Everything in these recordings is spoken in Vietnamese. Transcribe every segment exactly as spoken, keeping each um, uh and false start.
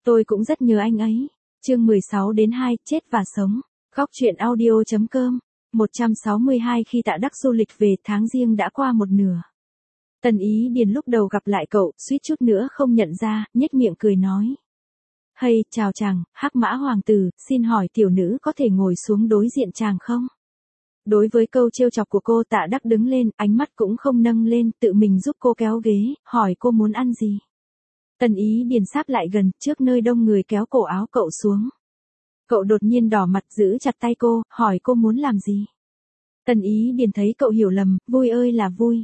Tôi cũng rất nhớ anh ấy. Chương mười sáu đến hai, chết và sống. Góc truyện audio.com. một trăm sáu mươi hai khi Tạ Đắc du lịch về, tháng Giêng đã qua một nửa. Tần Ý Điền lúc đầu gặp lại cậu, suýt chút nữa không nhận ra, nhếch miệng cười nói. Hay, chào chàng, Hắc Mã Hoàng tử, xin hỏi tiểu nữ có thể ngồi xuống đối diện chàng không? Đối với câu trêu chọc của cô, Tạ Đắc đứng lên, ánh mắt cũng không nâng lên, tự mình giúp cô kéo ghế, hỏi cô muốn ăn gì. Tần Ý Điền sáp lại gần, trước nơi đông người kéo cổ áo cậu xuống. Cậu đột nhiên đỏ mặt giữ chặt tay cô, hỏi cô muốn làm gì. Tần Ý Điền thấy cậu hiểu lầm, vui ơi là vui.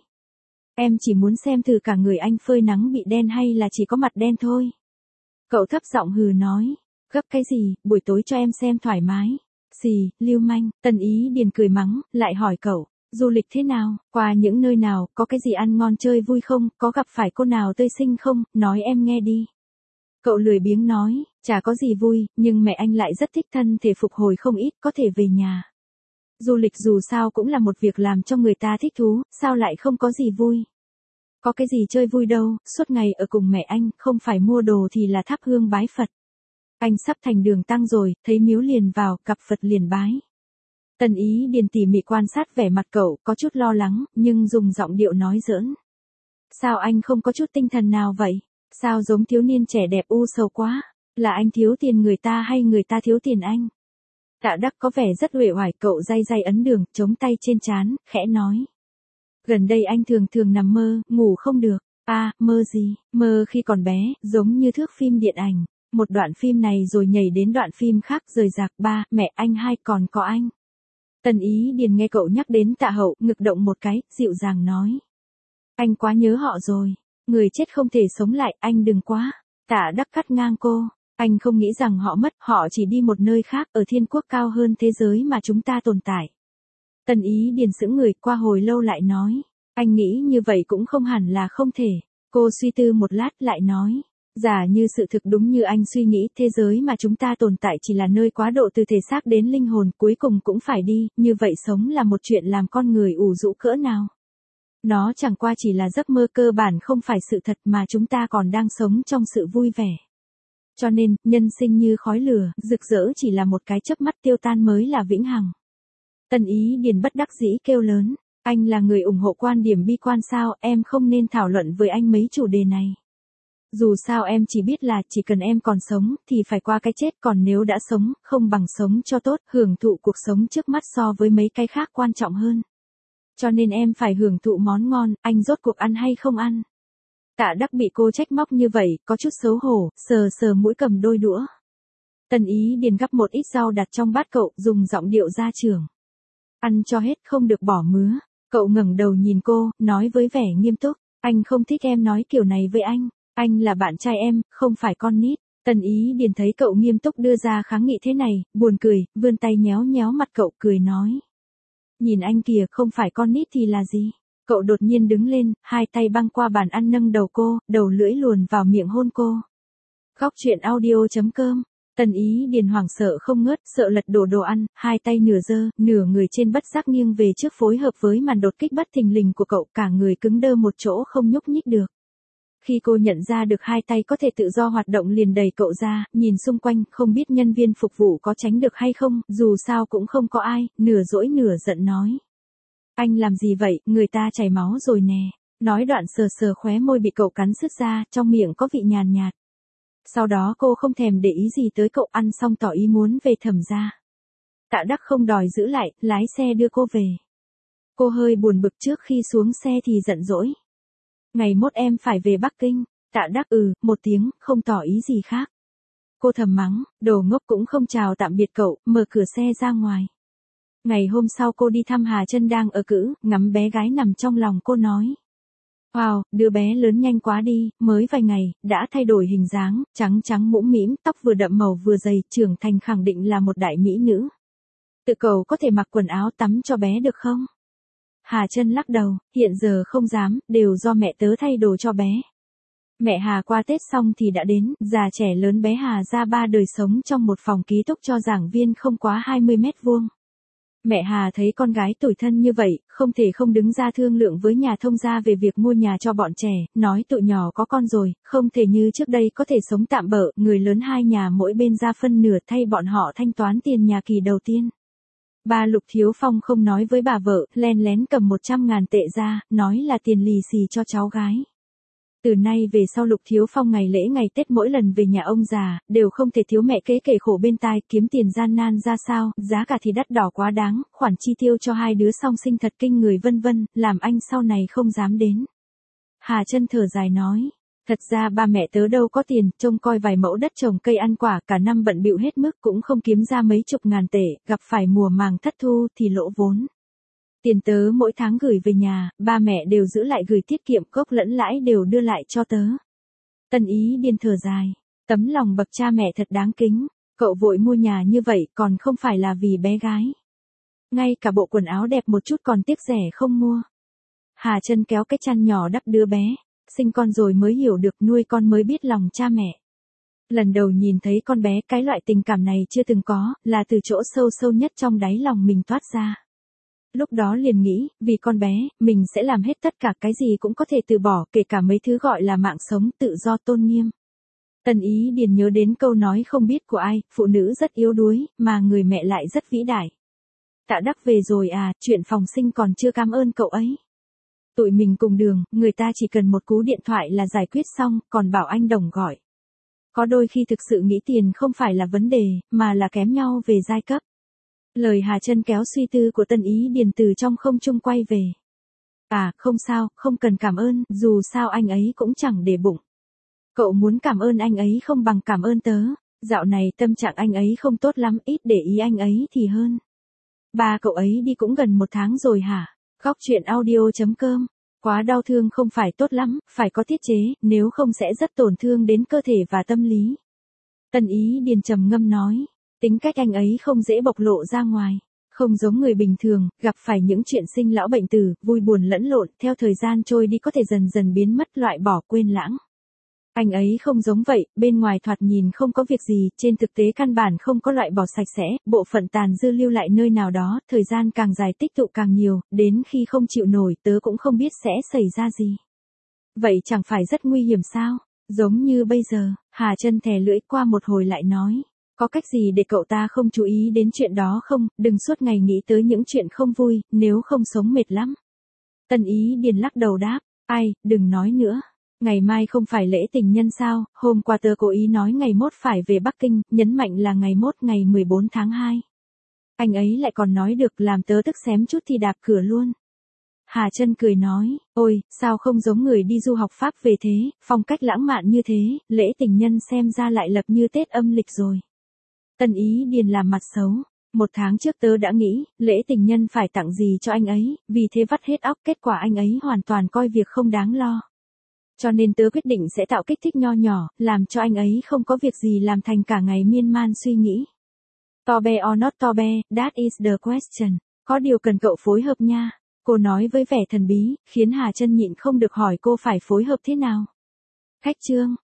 Em chỉ muốn xem thử cả người anh phơi nắng bị đen hay là chỉ có mặt đen thôi. Cậu thấp giọng hừ nói, gấp cái gì, buổi tối cho em xem thoải mái. Xì, lưu manh. Tần Ý Điền cười mắng, lại hỏi cậu, du lịch thế nào, qua những nơi nào, có cái gì ăn ngon chơi vui không, có gặp phải cô nào tươi xinh không, nói em nghe đi. Cậu lười biếng nói, chả có gì vui, nhưng mẹ anh lại rất thích thân thể phục hồi không ít, có thể về nhà. Du lịch dù sao cũng là một việc làm cho người ta thích thú, sao lại không có gì vui. Có cái gì chơi vui đâu, suốt ngày ở cùng mẹ anh, không phải mua đồ thì là thắp hương bái Phật. Anh sắp thành đường tăng rồi, thấy miếu liền vào, gặp Phật liền bái. Tần Ý Điền tỉ mỉ quan sát vẻ mặt cậu, có chút lo lắng, nhưng dùng giọng điệu nói giỡn. Sao anh không có chút tinh thần nào vậy? Sao giống thiếu niên trẻ đẹp u sầu quá? Là anh thiếu tiền người ta hay người ta thiếu tiền anh? Tạ Đắc có vẻ rất uể oải, cậu day day ấn đường, chống tay trên trán, khẽ nói. Gần đây anh thường thường nằm mơ, ngủ không được. À, mơ gì? Mơ khi còn bé, giống như thước phim điện ảnh. Một đoạn phim này rồi nhảy đến đoạn phim khác, rời rạc. Ba, mẹ anh hai, còn có anh. Tần Ý Điền nghe cậu nhắc đến Tạ Hậu, ngực động một cái, dịu dàng nói. Anh quá nhớ họ rồi. Người chết không thể sống lại, anh đừng quá. Tạ Đắc cắt ngang cô. Anh không nghĩ rằng họ mất, họ chỉ đi một nơi khác, ở thiên quốc cao hơn thế giới mà chúng ta tồn tại. Tần Ý Điền sững người, qua hồi lâu lại nói. Anh nghĩ như vậy cũng không hẳn là không thể. Cô suy tư một lát lại nói. Giả như sự thực đúng như anh suy nghĩ, thế giới mà chúng ta tồn tại chỉ là nơi quá độ từ thể xác đến linh hồn, cuối cùng cũng phải đi, như vậy sống là một chuyện làm con người ủ rũ cỡ nào. Nó chẳng qua chỉ là giấc mơ, cơ bản không phải sự thật, mà chúng ta còn đang sống trong sự vui vẻ. Cho nên, nhân sinh như khói lửa, rực rỡ chỉ là một cái chớp mắt, tiêu tan mới là vĩnh hằng. Tần Ý Điền bất đắc dĩ kêu lớn, anh là người ủng hộ quan điểm bi quan sao, em không nên thảo luận với anh mấy chủ đề này. Dù sao em chỉ biết là chỉ cần em còn sống thì phải qua cái chết, còn nếu đã sống, không bằng sống cho tốt, hưởng thụ cuộc sống trước mắt so với mấy cái khác quan trọng hơn. Cho nên em phải hưởng thụ món ngon, anh rốt cuộc ăn hay không ăn. Tạ Đắc bị cô trách móc như vậy, có chút xấu hổ, sờ sờ mũi cầm đôi đũa. Tần Ý Điền gắp một ít rau đặt trong bát cậu, dùng giọng điệu gia trưởng. Ăn cho hết, không được bỏ mứa. Cậu ngẩng đầu nhìn cô, nói với vẻ nghiêm túc, anh không thích em nói kiểu này với anh. Anh là bạn trai em, không phải con nít. Tần Ý Điền thấy cậu nghiêm túc đưa ra kháng nghị thế này, buồn cười, vươn tay nhéo nhéo mặt cậu, cười nói. Nhìn anh kìa, không phải con nít thì là gì? Cậu đột nhiên đứng lên, hai tay băng qua bàn ăn nâng đầu cô, đầu lưỡi luồn vào miệng hôn cô. Góc truyện audio.com. Tần Ý Điền hoảng sợ không ngớt, sợ lật đổ đồ ăn, hai tay nửa giơ, nửa người trên bất giác nghiêng về trước, phối hợp với màn đột kích bất thình lình của cậu, cả người cứng đơ một chỗ không nhúc nhích được. Khi cô nhận ra được hai tay có thể tự do hoạt động liền đẩy cậu ra, nhìn xung quanh, không biết nhân viên phục vụ có tránh được hay không, dù sao cũng không có ai, nửa dỗi nửa giận nói. Anh làm gì vậy, người ta chảy máu rồi nè. Nói đoạn sờ sờ khóe môi bị cậu cắn sứt ra, trong miệng có vị nhàn nhạt. Sau đó cô không thèm để ý gì tới cậu, ăn xong tỏ ý muốn về Thẩm gia. Tạ Đắc không đòi giữ lại, lái xe đưa cô về. Cô hơi buồn bực trước khi xuống xe thì giận dỗi. Ngày mốt em phải về Bắc Kinh. Tạ Đắc ừ, một tiếng, không tỏ ý gì khác. Cô thầm mắng, đồ ngốc, cũng không chào tạm biệt cậu, mở cửa xe ra ngoài. Ngày hôm sau cô đi thăm Hà Chân đang ở cữ, ngắm bé gái nằm trong lòng, cô nói. Wow, đứa bé lớn nhanh quá đi, mới vài ngày, đã thay đổi hình dáng, trắng trắng mũm mĩm, tóc vừa đậm màu vừa dày, trưởng thành khẳng định là một đại mỹ nữ. Tự cậu có thể mặc quần áo tắm cho bé được không? Hà Chân lắc đầu, hiện giờ không dám, đều do mẹ tớ thay đồ cho bé. Mẹ Hà qua Tết xong thì đã đến, già trẻ lớn bé Hà ra ba đời sống trong một phòng ký túc cho giảng viên không quá hai mươi mét vuông. Mẹ Hà thấy con gái tủi thân như vậy, không thể không đứng ra thương lượng với nhà thông gia về việc mua nhà cho bọn trẻ, nói tụi nhỏ có con rồi, không thể như trước đây có thể sống tạm bợ, người lớn hai nhà mỗi bên ra phân nửa thay bọn họ thanh toán tiền nhà kỳ đầu tiên. Ba Lục Thiếu Phong không nói với bà vợ, len lén cầm một trăm ngàn tệ ra, nói là tiền lì xì cho cháu gái. Từ nay về sau Lục Thiếu Phong ngày lễ ngày Tết mỗi lần về nhà ông già, đều không thể thiếu mẹ kế kể khổ bên tai, kiếm tiền gian nan ra sao, giá cả thì đắt đỏ quá đáng, khoản chi tiêu cho hai đứa song sinh thật kinh người vân vân, làm anh sau này không dám đến. Hà Chân thở dài nói, thật ra ba mẹ tớ đâu có tiền, trông coi vài mẫu đất trồng cây ăn quả, cả năm bận bịu hết mức cũng không kiếm ra mấy chục ngàn tệ, gặp phải mùa màng thất thu thì lỗ vốn. Tiền tớ mỗi tháng gửi về nhà, ba mẹ đều giữ lại gửi tiết kiệm, gốc lẫn lãi đều đưa lại cho tớ. Tân Ý Điền thở dài, tấm lòng bậc cha mẹ thật đáng kính, cậu vội mua nhà như vậy còn không phải là vì bé gái. Ngay cả bộ quần áo đẹp một chút còn tiếc rẻ không mua. Hà Chân kéo cái chăn nhỏ đắp đứa bé, sinh con rồi mới hiểu được, nuôi con mới biết lòng cha mẹ. Lần đầu nhìn thấy con bé, cái loại tình cảm này chưa từng có, là từ chỗ sâu sâu nhất trong đáy lòng mình toát ra. Lúc đó liền nghĩ, vì con bé, mình sẽ làm hết tất cả, cái gì cũng có thể từ bỏ, kể cả mấy thứ gọi là mạng sống, tự do, tôn nghiêm. Tân Ý Điền nhớ đến câu nói không biết của ai, phụ nữ rất yếu đuối, mà người mẹ lại rất vĩ đại. Tạ Đắc về rồi à, chuyện phòng sinh còn chưa cảm ơn cậu ấy. Tụi mình cùng đường, người ta chỉ cần một cú điện thoại là giải quyết xong, còn bảo anh Đồng gọi. Có đôi khi thực sự nghĩ tiền không phải là vấn đề, mà là kém nhau về giai cấp. Lời Hà Chân kéo suy tư của Tân Ý Điền từ trong không trung quay về. À, không sao, không cần cảm ơn, dù sao anh ấy cũng chẳng để bụng. Cậu muốn cảm ơn anh ấy không bằng cảm ơn tớ. Dạo này tâm trạng anh ấy không tốt lắm, ít để ý anh ấy thì hơn. Ba cậu ấy đi cũng gần một tháng rồi hả? Góc chuyện audio chấm com. Quá đau thương không phải tốt lắm, phải có tiết chế, nếu không sẽ rất tổn thương đến cơ thể và tâm lý. Tân Ý Điền trầm ngâm nói. Tính cách anh ấy không dễ bộc lộ ra ngoài. Không giống người bình thường, gặp phải những chuyện sinh lão bệnh tử, vui buồn lẫn lộn, theo thời gian trôi đi có thể dần dần biến mất, loại bỏ, quên lãng. Anh ấy không giống vậy, bên ngoài thoạt nhìn không có việc gì, trên thực tế căn bản không có loại bỏ sạch sẽ, bộ phận tàn dư lưu lại nơi nào đó, thời gian càng dài tích tụ càng nhiều, đến khi không chịu nổi tớ cũng không biết sẽ xảy ra gì. Vậy chẳng phải rất nguy hiểm sao? Giống như bây giờ, Hà Chân thè lưỡi qua một hồi lại nói. Có cách gì để cậu ta không chú ý đến chuyện đó không, đừng suốt ngày nghĩ tới những chuyện không vui, nếu không sống mệt lắm. Tân Ý Điền lắc đầu đáp, ai, đừng nói nữa. Ngày mai không phải lễ tình nhân sao, hôm qua tớ cố ý nói ngày mốt phải về Bắc Kinh, nhấn mạnh là ngày mốt ngày mười bốn tháng hai. Anh ấy lại còn nói được, làm tớ tức xém chút thì đạp cửa luôn. Hà Chân cười nói, ôi, sao không giống người đi du học Pháp về thế, phong cách lãng mạn như thế, lễ tình nhân xem ra lại lập như Tết âm lịch rồi. Tân Ý Điền làm mặt xấu. Một tháng trước tớ đã nghĩ, lễ tình nhân phải tặng gì cho anh ấy, vì thế vắt hết óc, kết quả anh ấy hoàn toàn coi việc không đáng lo. Cho nên tớ quyết định sẽ tạo kích thích nho nhỏ, làm cho anh ấy không có việc gì làm thành cả ngày miên man suy nghĩ. Tobe or not tobe, that is the question. Có điều cần cậu phối hợp nha. Cô nói với vẻ thần bí, khiến Hà Chân nhịn không được hỏi cô phải phối hợp thế nào. Khách chương.